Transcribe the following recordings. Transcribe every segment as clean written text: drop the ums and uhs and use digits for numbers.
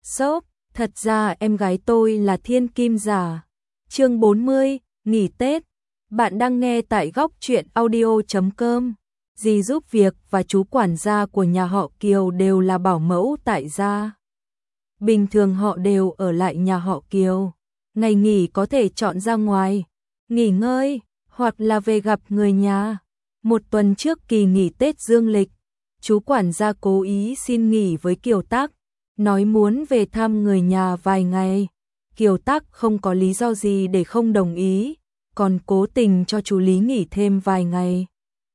Shop, thật ra em gái tôi là thiên kim giả. Chương 40, nghỉ Tết. Bạn đang nghe tại góc truyện audio.com. Dì giúp việc và chú quản gia của nhà họ Kiều đều là bảo mẫu tại gia. Bình thường họ đều ở lại nhà họ Kiều. Ngày nghỉ có thể chọn ra ngoài, nghỉ ngơi, hoặc là về gặp người nhà. Một tuần trước kỳ nghỉ Tết dương lịch, chú quản gia cố ý xin nghỉ với Kiều Tắc, nói muốn về thăm người nhà vài ngày. Kiều Tắc không có lý do gì để không đồng ý, còn cố tình cho chú Lý nghỉ thêm vài ngày.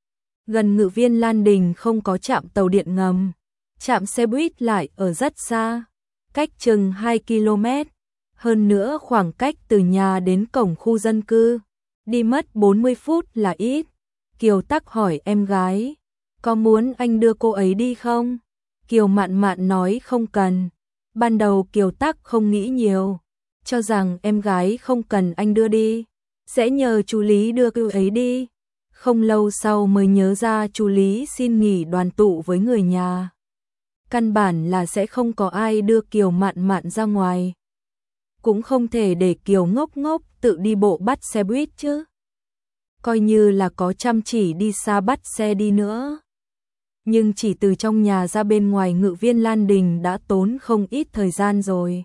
Gần Ngự Viên Lan Đình không có trạm tàu điện ngầm, trạm xe buýt lại ở rất xa, cách chừng 2 km. Hơn nữa khoảng cách từ nhà đến cổng khu dân cư, đi mất 40 phút là ít. Kiều Tắc hỏi em gái, có muốn anh đưa cô ấy đi không? Kiều Mạn Mạn nói không cần. Ban đầu Kiều Tắc không nghĩ nhiều, cho rằng em gái không cần anh đưa đi, sẽ nhờ chú Lý đưa cô ấy đi. Không lâu sau mới nhớ ra chú Lý xin nghỉ đoàn tụ với người nhà. Căn bản là sẽ không có ai đưa Kiều Mạn Mạn ra ngoài. Cũng không thể để Kiều ngốc ngốc tự đi bộ bắt xe buýt chứ. Coi như là có chăm chỉ đi xa bắt xe đi nữa. Nhưng chỉ từ trong nhà ra bên ngoài Ngự Viên Lan Đình đã tốn không ít thời gian rồi.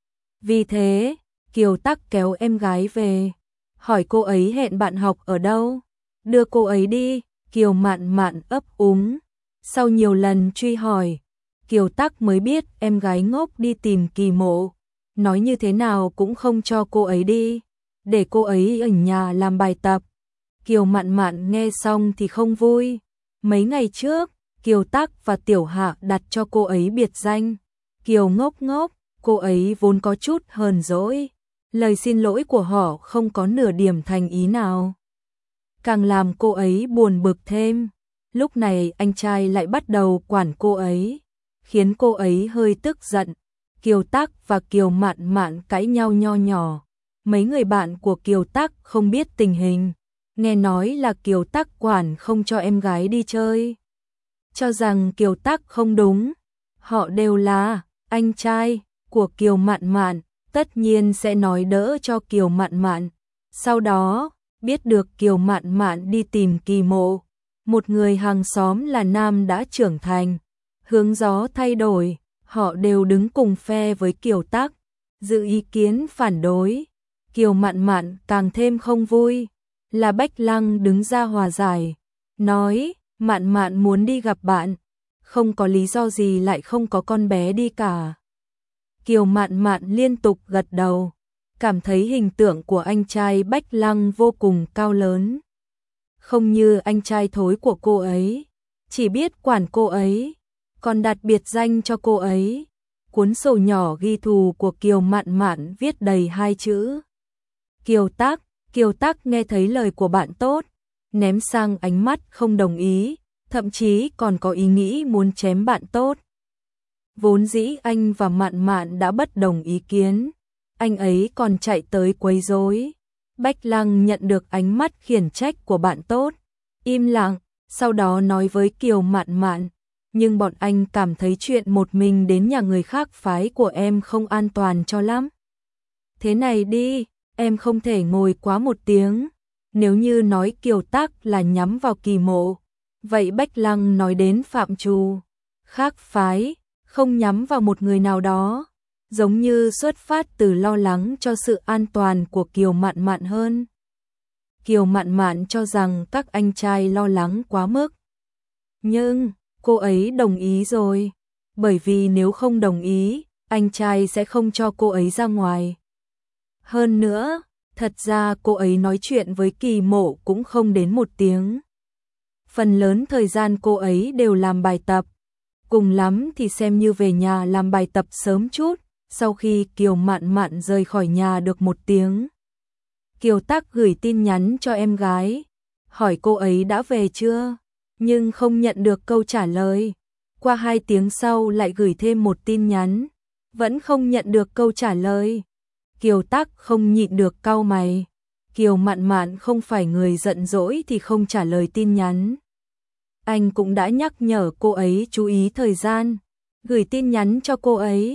Vì thế, Kiều Tắc kéo em gái về, hỏi cô ấy hẹn bạn học ở đâu, đưa cô ấy đi. Kiều Mạn Mạn ấp úng. Sau nhiều lần truy hỏi, Kiều Tắc mới biết em gái ngốc đi tìm Kỳ Mộ, nói như thế nào cũng không cho cô ấy đi, để cô ấy ở nhà làm bài tập. Kiều Mạn Mạn nghe xong thì không vui. Mấy ngày trước, Kiều Tắc và Tiểu Hạ đặt cho cô ấy biệt danh Kiều ngốc ngốc. Cô ấy vốn có chút hờn dỗi, lời xin lỗi của họ không có nửa điểm thành ý nào, càng làm cô ấy buồn bực thêm. Lúc này anh trai lại bắt đầu quản cô ấy, khiến cô ấy hơi tức giận. Kiều Tắc và Kiều Mạn Mạn cãi nhau nho nhỏ. Mấy người bạn của Kiều Tắc không biết tình hình, nghe nói là Kiều Tắc quản không cho em gái đi chơi, cho rằng Kiều Tắc không đúng. Họ đều là anh trai của Kiều Mạn Mạn, tất nhiên sẽ nói đỡ cho Kiều Mạn Mạn. Sau đó, biết được Kiều Mạn Mạn đi tìm Kỳ Mộ, một người hàng xóm là nam đã trưởng thành, hướng gió thay đổi, họ đều đứng cùng phe với Kiều Tắc, giữ ý kiến phản đối. Kiều Mạn Mạn càng thêm không vui, là Bách Lăng đứng ra hòa giải, nói Mạn Mạn muốn đi gặp bạn, không có lý do gì lại không có con bé đi cả. Kiều Mạn Mạn liên tục gật đầu, cảm thấy hình tượng của anh trai Bách Lăng vô cùng cao lớn. Không như anh trai thối của cô ấy, chỉ biết quản cô ấy, còn đặt biệt danh cho cô ấy. Cuốn sổ nhỏ ghi thù của Kiều Mạn Mạn viết đầy 2 chữ Kiều Tắc. Kiều Tắc nghe thấy lời của bạn tốt, ném sang ánh mắt không đồng ý, thậm chí còn có ý nghĩ muốn chém bạn tốt. Vốn dĩ anh và Mạn Mạn đã bất đồng ý kiến, anh ấy còn chạy tới quấy rối. Bách Lăng nhận được ánh mắt khiển trách của bạn tốt, im lặng, sau đó nói với Kiều Mạn Mạn, nhưng bọn anh cảm thấy chuyện một mình đến nhà người khác phái của em không an toàn cho lắm. Thế này đi, em không thể ngồi quá 1 tiếng, nếu như nói Kiều Tắc là nhắm vào Kỳ Mộ, vậy Bách Lăng nói đến phạm trù khác phái, không nhắm vào một người nào đó, giống như xuất phát từ lo lắng cho sự an toàn của Kiều Mạn Mạn hơn. Kiều Mạn Mạn cho rằng các anh trai lo lắng quá mức, nhưng cô ấy đồng ý rồi, bởi vì nếu không đồng ý, anh trai sẽ không cho cô ấy ra ngoài. Hơn nữa, thật ra cô ấy nói chuyện với Kỳ Mộ cũng không đến 1 tiếng. Phần lớn thời gian cô ấy đều làm bài tập, cùng lắm thì xem như về nhà làm bài tập sớm chút. Sau khi Kiều Mạn Mạn rời khỏi nhà được 1 tiếng, Kiều Tắc gửi tin nhắn cho em gái, hỏi cô ấy đã về chưa, nhưng không nhận được câu trả lời. Qua 2 tiếng sau lại gửi thêm 1 tin nhắn, vẫn không nhận được câu trả lời. Kiều Tắc không nhịn được cau mày. Kiều Mạn Mạn không phải người giận dỗi thì không trả lời tin nhắn. Anh cũng đã nhắc nhở cô ấy chú ý thời gian, gửi tin nhắn cho cô ấy.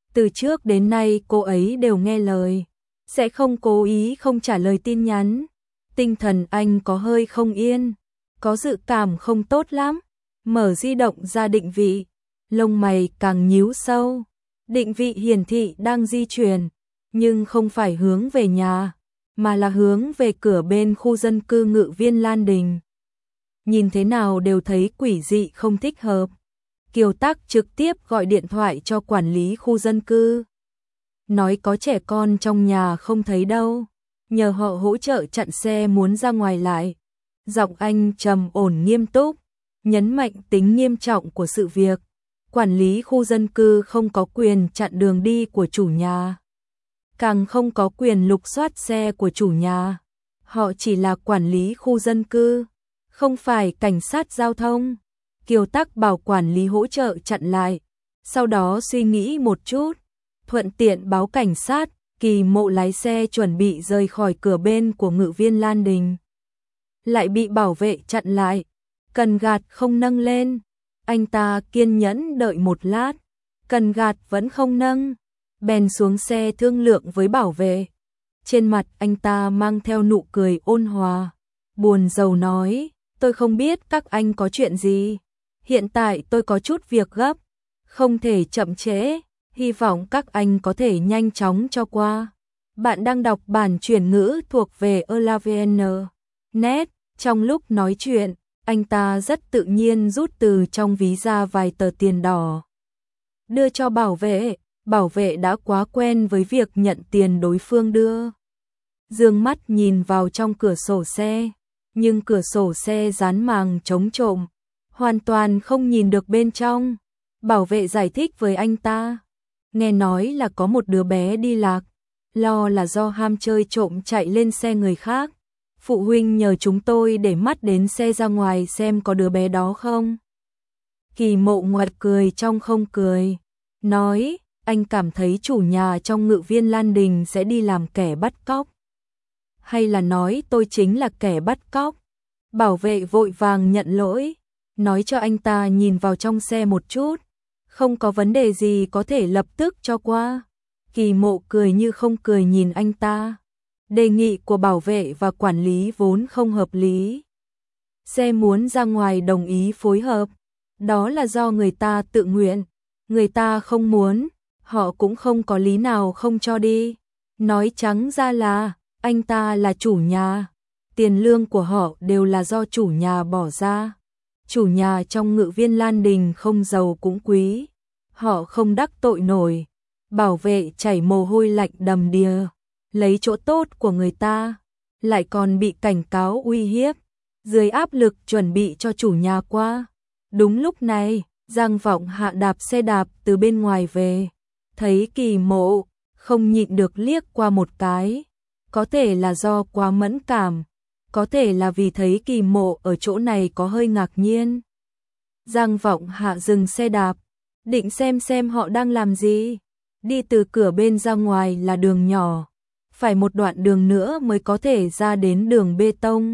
Từ trước đến nay cô ấy đều nghe lời, sẽ không cố ý không trả lời tin nhắn. Tinh thần anh có hơi không yên, có dự cảm không tốt lắm. Mở di động ra định vị, lông mày càng nhíu sâu. Định vị hiển thị đang di chuyển, nhưng không phải hướng về nhà, mà là hướng về cửa bên khu dân cư Ngự Viên Lan Đình. Nhìn thế nào đều thấy quỷ dị không thích hợp. Kiều Tắc trực tiếp gọi điện thoại cho quản lý khu dân cư. Nói có trẻ con trong nhà không thấy đâu, nhờ họ hỗ trợ chặn xe muốn ra ngoài lại. Giọng anh trầm ổn nghiêm túc, nhấn mạnh tính nghiêm trọng của sự việc. Quản lý khu dân cư không có quyền chặn đường đi của chủ nhà, càng không có quyền lục soát xe của chủ nhà. Họ chỉ là quản lý khu dân cư, không phải cảnh sát giao thông. Kiều Tắc bảo quản lý hỗ trợ chặn lại, sau đó suy nghĩ một chút, thuận tiện báo cảnh sát. Kỳ Mộ lái xe chuẩn bị rời khỏi cửa bên của Ngự Viên Lan Đình, lại bị bảo vệ chặn lại, cần gạt không nâng lên. Anh ta kiên nhẫn đợi một lát, cần gạt vẫn không nâng, bèn xuống xe thương lượng với bảo vệ. Trên mặt anh ta mang theo nụ cười ôn hòa, buồn rầu nói, tôi không biết các anh có chuyện gì, hiện tại tôi có chút việc gấp, không thể chậm trễ, hy vọng các anh có thể nhanh chóng cho qua. Bạn đang đọc bản chuyển ngữ thuộc về elavn.net. Trong lúc nói chuyện, anh ta rất tự nhiên rút từ trong ví ra vài tờ tiền đỏ, đưa cho bảo vệ đã quá quen với việc nhận tiền đối phương đưa. Dương mắt nhìn vào trong cửa sổ xe, nhưng cửa sổ xe dán màng chống trộm, hoàn toàn không nhìn được bên trong. Bảo vệ giải thích với anh ta, nghe nói là có một đứa bé đi lạc, lo là do ham chơi trộm chạy lên xe người khác. Phụ huynh nhờ chúng tôi để mắt đến xe ra ngoài xem có đứa bé đó không. Kỳ Mộ ngoặt cười trong không cười, nói, anh cảm thấy chủ nhà trong Ngự Viên Lan Đình sẽ đi làm kẻ bắt cóc, hay là nói tôi chính là kẻ bắt cóc? Bảo vệ vội vàng nhận lỗi, nói cho anh ta nhìn vào trong xe một chút, không có vấn đề gì có thể lập tức cho qua. Kỳ Mộ cười như không cười nhìn anh ta. Đề nghị của bảo vệ và quản lý vốn không hợp lý. Xe muốn ra ngoài đồng ý phối hợp, đó là do người ta tự nguyện, người ta không muốn, họ cũng không có lý nào không cho đi. Nói trắng ra là, anh ta là chủ nhà, tiền lương của họ đều là do chủ nhà bỏ ra. Chủ nhà trong Ngự Viên Lan Đình không giàu cũng quý, họ không đắc tội nổi. Bảo vệ chảy mồ hôi lạnh đầm đìa, lấy chỗ tốt của người ta, lại còn bị cảnh cáo uy hiếp, dưới áp lực chuẩn bị cho chủ nhà qua. Đúng lúc này, Giang Vọng Hạ đạp xe đạp từ bên ngoài về, thấy Kỳ Mộ, không nhịn được liếc qua một cái. Có thể là do quá mẫn cảm, có thể là vì thấy Kỳ Mộ ở chỗ này có hơi ngạc nhiên. Giang Vọng Hạ dừng xe đạp, định xem họ đang làm gì. Đi từ cửa bên ra ngoài là đường nhỏ, phải một đoạn đường nữa mới có thể ra đến đường bê tông.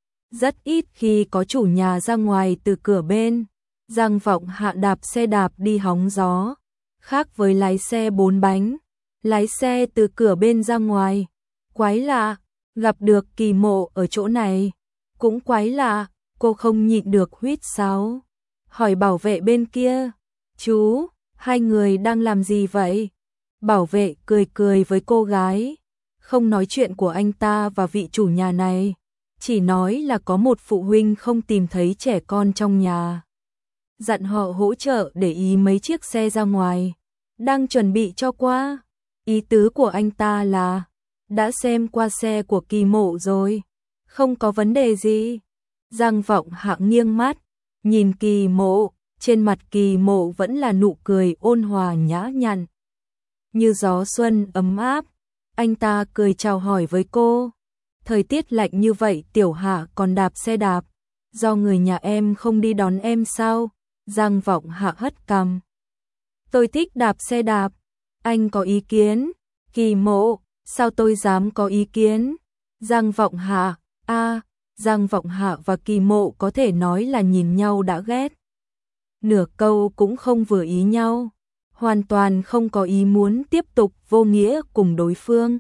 Rất ít khi có chủ nhà ra ngoài từ cửa bên. Giang Vọng Hạ đạp xe đạp đi hóng gió, khác với lái xe 4 bánh, lái xe từ cửa bên ra ngoài. Quái lạ, gặp được Kỳ Mộ ở chỗ này, cũng quái lạ, cô không nhịn được huýt sáo, hỏi bảo vệ bên kia, chú, hai người đang làm gì vậy? Bảo vệ cười cười với cô gái, không nói chuyện của anh ta và vị chủ nhà này, chỉ nói là có một phụ huynh không tìm thấy trẻ con trong nhà, dặn họ hỗ trợ để ý mấy chiếc xe ra ngoài, đang chuẩn bị cho qua. Ý tứ của anh ta là, đã xem qua xe của Kỳ Mộ rồi, không có vấn đề gì. Giang Vọng Hạ nghiêng mắt, nhìn Kỳ Mộ, trên mặt Kỳ Mộ vẫn là nụ cười ôn hòa nhã nhặn, như gió xuân ấm áp. Anh ta cười chào hỏi với cô. Thời tiết lạnh như vậy Tiểu Hạ còn đạp xe đạp, do người nhà em không đi đón em sao? Giang Vọng Hạ hất cằm. Tôi thích đạp xe đạp. Anh có ý kiến? Kỳ Mộ, sao tôi dám có ý kiến? Giang Vọng Hạ, Giang Vọng Hạ và Kỳ Mộ có thể nói là nhìn nhau đã ghét. Nửa câu cũng không vừa ý nhau. hoàn toàn không có ý muốn tiếp tục vô nghĩa cùng đối phương.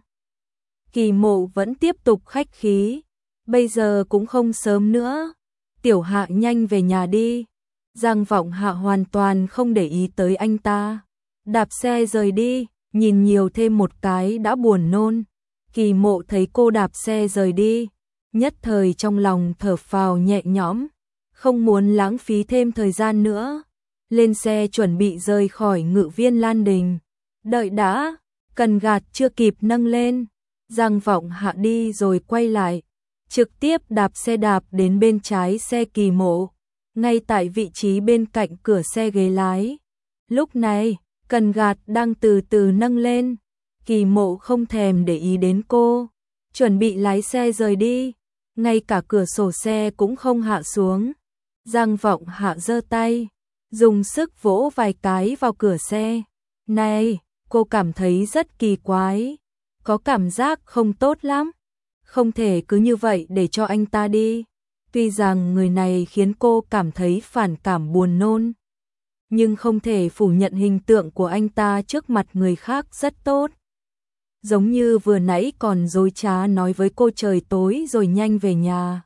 Kỳ Mộ vẫn tiếp tục khách khí, bây giờ cũng không sớm nữa, Tiểu Hạ nhanh về nhà đi. Giang Vọng Hạ hoàn toàn không để ý tới anh ta, đạp xe rời đi, nhìn nhiều thêm một cái đã buồn nôn. Kỳ Mộ thấy cô đạp xe rời đi, nhất thời trong lòng thở phào nhẹ nhõm, không muốn lãng phí thêm thời gian nữa. Lên xe chuẩn bị rời khỏi Ngự Viên Lan Đình. Đợi đã, cần gạt chưa kịp nâng lên, Giang Vọng Hạ đi rồi quay lại, trực tiếp đạp xe đạp đến bên trái xe Kỳ Mộ, ngay tại vị trí bên cạnh cửa xe ghế lái. Lúc này, cần gạt đang từ từ nâng lên, Kỳ Mộ không thèm để ý đến cô, chuẩn bị lái xe rời đi, ngay cả cửa sổ xe cũng không hạ xuống. Giang Vọng Hạ giơ tay, dùng sức vỗ vài cái vào cửa xe. Này, cô cảm thấy rất kỳ quái, có cảm giác không tốt lắm, không thể cứ như vậy để cho anh ta đi. Tuy rằng người này khiến cô cảm thấy phản cảm buồn nôn, nhưng không thể phủ nhận hình tượng của anh ta trước mặt người khác rất tốt. Giống như vừa nãy còn dối trá nói với cô trời tối rồi nhanh về nhà.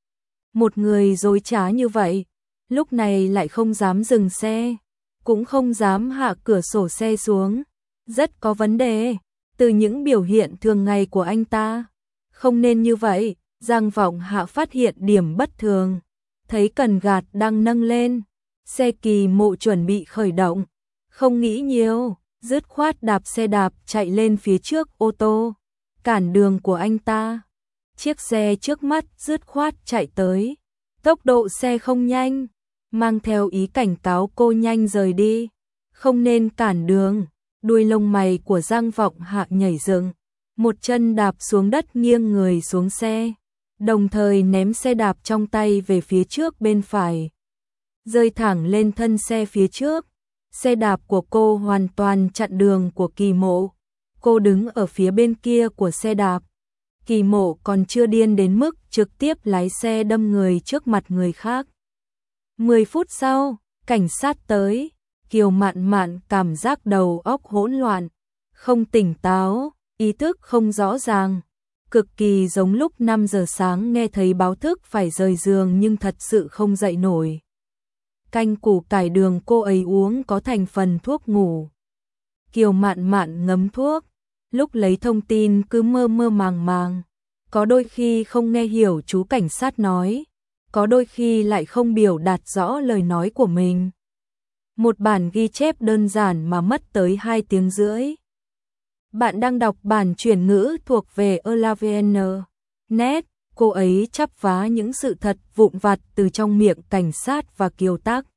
Một người dối trá như vậy, lúc này lại không dám dừng xe, cũng không dám hạ cửa sổ xe xuống, rất có vấn đề. Từ những biểu hiện thường ngày của anh ta, không nên như vậy. Giang Vọng Hạ phát hiện điểm bất thường, thấy cần gạt đang nâng lên, xe Kỳ Mộ chuẩn bị khởi động, không nghĩ nhiều, dứt khoát đạp xe đạp chạy lên phía trước ô tô, cản đường của anh ta. Chiếc xe trước mắt dứt khoát chạy tới, tốc độ xe không nhanh, mang theo ý cảnh cáo cô nhanh rời đi, không nên cản đường. Đuôi lông mày của Giang Vọng Hạ nhảy dựng, một chân đạp xuống đất nghiêng người xuống xe, đồng thời ném xe đạp trong tay về phía trước bên phải, rơi thẳng lên thân xe phía trước. Xe đạp của cô hoàn toàn chặn đường của Kỳ Mộ, cô đứng ở phía bên kia của xe đạp. Kỳ Mộ còn chưa điên đến mức trực tiếp lái xe đâm người trước mặt người khác. 10 phút sau, cảnh sát tới. Kiều Mạn Mạn cảm giác đầu óc hỗn loạn, không tỉnh táo, ý thức không rõ ràng, cực kỳ giống lúc 5 giờ sáng nghe thấy báo thức phải rời giường nhưng thật sự không dậy nổi. Canh củ cải đường cô ấy uống có thành phần thuốc ngủ. Kiều Mạn Mạn ngấm thuốc, lúc lấy thông tin cứ mơ mơ màng màng, có đôi khi không nghe hiểu chú cảnh sát nói, có đôi khi lại không biểu đạt rõ lời nói của mình. Một bản ghi chép đơn giản mà mất tới 2 tiếng rưỡi. Bạn đang đọc bản chuyển ngữ thuộc về ELAVN.net. Cô ấy chắp vá những sự thật vụn vặt từ trong miệng cảnh sát và Kiều Tắc.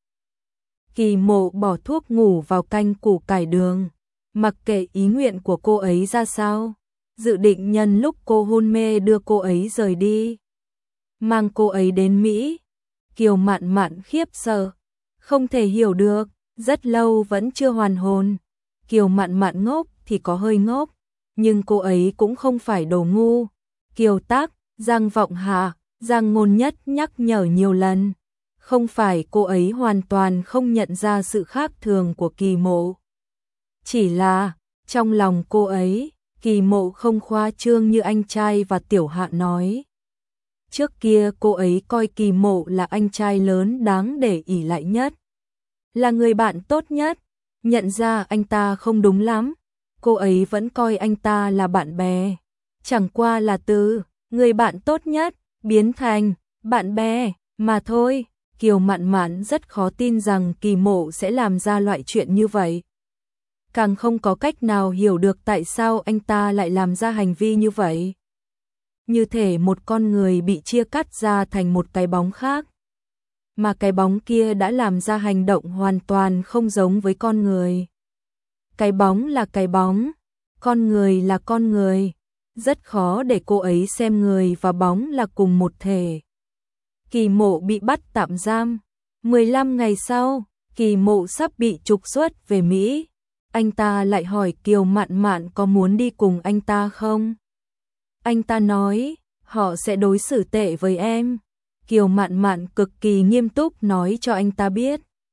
Kỳ Mộ bỏ thuốc ngủ vào canh củ cải đường, mặc kệ ý nguyện của cô ấy ra sao, dự định nhân lúc cô hôn mê đưa cô ấy rời đi, mang cô ấy đến Mỹ. Kiều Mạn Mạn khiếp sợ, không thể hiểu được, rất lâu vẫn chưa hoàn hồn. Kiều Mạn Mạn ngốc thì có hơi ngốc, nhưng cô ấy cũng không phải đồ ngu. Kiều Tắc, Giang Vọng Hạ, Giang Ngôn Nhất nhắc nhở nhiều lần, không phải cô ấy hoàn toàn không nhận ra sự khác thường của Kỳ Mộ. Chỉ là, trong lòng cô ấy, Kỳ Mộ không khoa trương như anh trai và Tiểu Hạ nói. Trước kia cô ấy coi Kỳ Mộ là anh trai lớn đáng để ỷ lại nhất, là người bạn tốt nhất. Nhận ra anh ta không đúng lắm, cô ấy vẫn coi anh ta là bạn bè, chẳng qua là từ người bạn tốt nhất biến thành bạn bè mà thôi. Kiều Mạn Mạn rất khó tin rằng Kỳ Mộ sẽ làm ra loại chuyện như vậy, càng không có cách nào hiểu được tại sao anh ta lại làm ra hành vi như vậy. Như thể một con người bị chia cắt ra thành một cái bóng khác, mà cái bóng kia đã làm ra hành động hoàn toàn không giống với con người. Cái bóng là cái bóng, con người là con người, rất khó để cô ấy xem người và bóng là cùng một thể. Kỳ Mộ bị bắt tạm giam. 15 ngày sau, Kỳ Mộ sắp bị trục xuất về Mỹ. Anh ta lại hỏi Kiều Mạn Mạn có muốn đi cùng anh ta không? Anh ta nói, họ sẽ đối xử tệ với em. Kiều Mạn Mạn cực kỳ nghiêm túc nói cho anh ta biết,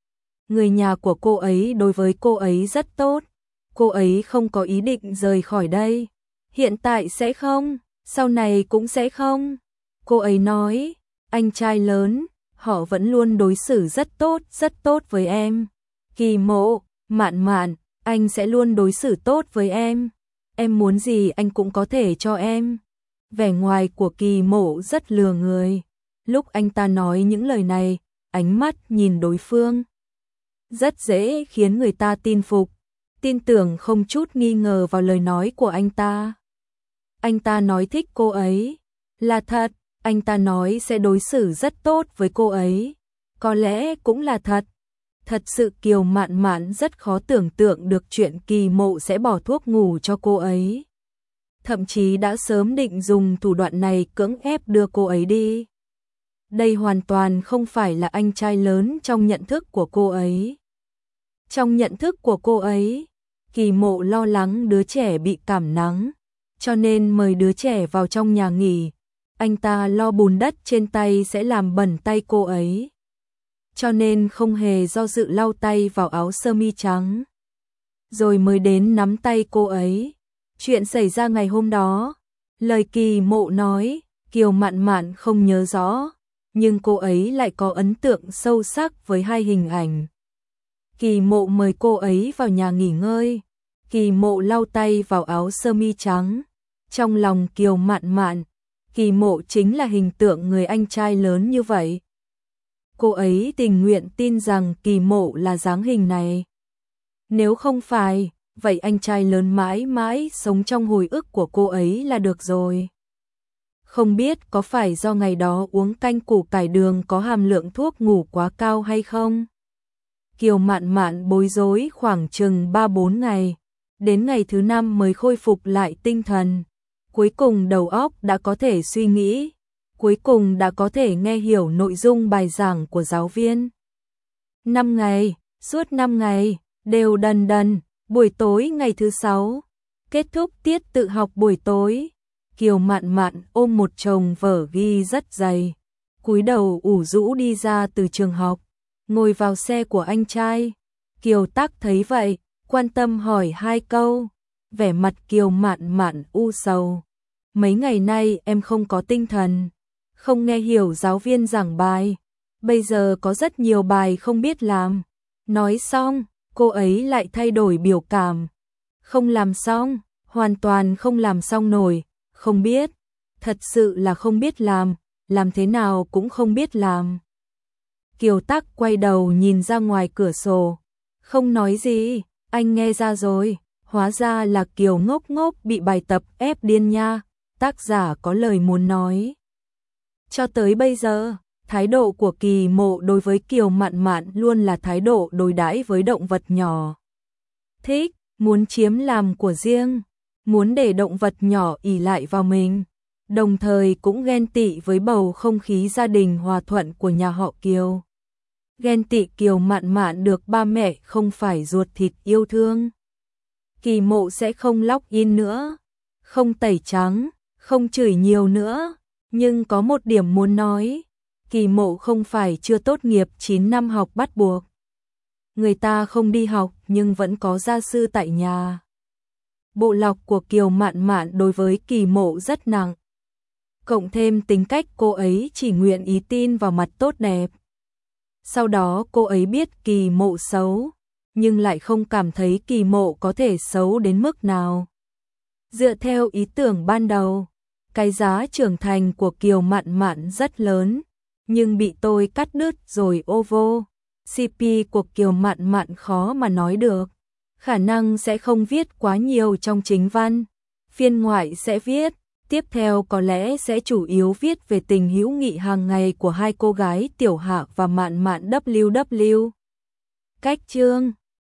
Người nhà của cô ấy đối với cô ấy rất tốt. Cô ấy không có ý định rời khỏi đây. Hiện tại sẽ không, sau này cũng sẽ không. Cô ấy nói, anh trai lớn, họ vẫn luôn đối xử rất tốt với em. Kỳ Mộ, Mạn Mạn, anh sẽ luôn đối xử tốt với em. Em muốn gì anh cũng có thể cho em. Vẻ ngoài của Kỳ Mộ rất lừa người. Lúc anh ta nói những lời này, ánh mắt nhìn đối phương rất dễ khiến người ta tin phục, tin tưởng không chút nghi ngờ vào lời nói của anh ta. Anh ta nói thích cô ấy, là thật, anh ta nói sẽ đối xử rất tốt với cô ấy, có lẽ cũng là thật. Thật sự Kiều Mạn Mạn rất khó tưởng tượng được chuyện Kỳ Mộ sẽ bỏ thuốc ngủ cho cô ấy. Thậm chí đã sớm định dùng thủ đoạn này cưỡng ép đưa cô ấy đi. Đây hoàn toàn không phải là anh trai lớn trong nhận thức của cô ấy. Trong nhận thức của cô ấy, Kỳ Mộ lo lắng đứa trẻ bị cảm nắng, cho nên mời đứa trẻ vào trong nhà nghỉ. Anh ta lo bùn đất trên tay sẽ làm bẩn tay cô ấy, cho nên không hề do dự lau tay vào áo sơ mi trắng, rồi mới đến nắm tay cô ấy. Chuyện xảy ra ngày hôm đó, lời Kỳ Mộ nói, Kiều Mạn Mạn không nhớ rõ, nhưng cô ấy lại có ấn tượng sâu sắc với hai hình ảnh. Kỳ Mộ mời cô ấy vào nhà nghỉ ngơi, Kỳ Mộ lau tay vào áo sơ mi trắng. Trong lòng Kiều Mạn Mạn, Kỳ Mộ chính là hình tượng người anh trai lớn như vậy. Cô ấy tình nguyện tin rằng Kỳ Mộ là dáng hình này. Nếu không phải, vậy anh trai lớn mãi mãi sống trong hồi ức của cô ấy là được rồi. Không biết có phải do ngày đó uống canh củ cải đường có hàm lượng thuốc ngủ quá cao hay không? Kiều Mạn Mạn bối rối khoảng chừng 3-4 ngày, đến ngày thứ 5 mới khôi phục lại tinh thần. Cuối cùng đầu óc đã có thể suy nghĩ, cuối cùng đã có thể nghe hiểu nội dung bài giảng của giáo viên. 5 ngày, suốt 5 ngày, đều đần, buổi tối ngày thứ 6, kết thúc tiết tự học buổi tối. Kiều Mạn Mạn ôm một chồng vở ghi rất dày, cúi đầu ủ rũ đi ra từ trường học, ngồi vào xe của anh trai. Kiều Tắc thấy vậy, quan tâm hỏi 2 câu, vẻ mặt Kiều Mạn Mạn u sầu. Mấy ngày nay em không có tinh thần, không nghe hiểu giáo viên giảng bài, bây giờ có rất nhiều bài không biết làm. Nói xong, cô ấy lại thay đổi biểu cảm. Không làm xong, hoàn toàn không làm xong nổi, không biết, thật sự là không biết làm thế nào cũng không biết làm. Kiều Tắc quay đầu nhìn ra ngoài cửa sổ, không nói gì, anh nghe ra rồi, hóa ra là Kiều ngốc ngốc bị bài tập ép điên nha, tác giả có lời muốn nói. Cho tới bây giờ, thái độ của Kỳ Mộ đối với Kiều Mạn Mạn luôn là thái độ đối đãi với động vật nhỏ. Thích, muốn chiếm làm của riêng, muốn để động vật nhỏ ỷ lại vào mình, đồng thời cũng ghen tị với bầu không khí gia đình hòa thuận của nhà họ Kiều. Ghen tị Kiều Mạn Mạn được ba mẹ không phải ruột thịt yêu thương. Kỳ Mộ sẽ không login nữa, không tẩy trắng, không chửi nhiều nữa, nhưng có một điểm muốn nói, Kỳ Mộ không phải chưa tốt nghiệp 9 năm học bắt buộc. Người ta không đi học nhưng vẫn có gia sư tại nhà. Bộ lọc của Kiều Mạn Mạn đối với Kỳ Mộ rất nặng. Cộng thêm tính cách cô ấy chỉ nguyện ý tin vào mặt tốt đẹp. Sau đó cô ấy biết Kỳ Mộ xấu, nhưng lại không cảm thấy Kỳ Mộ có thể xấu đến mức nào. Dựa theo ý tưởng ban đầu, cái giá trưởng thành của Kiều Mạn Mạn rất lớn, nhưng bị tôi cắt đứt rồi ô vô. CP của Kiều Mạn Mạn khó mà nói được, khả năng sẽ không viết quá nhiều trong chính văn, phiên ngoại sẽ viết, tiếp theo có lẽ sẽ chủ yếu viết về tình hữu nghị hàng ngày của hai cô gái Tiểu Hạ và Mạn Mạn WW. Cách chương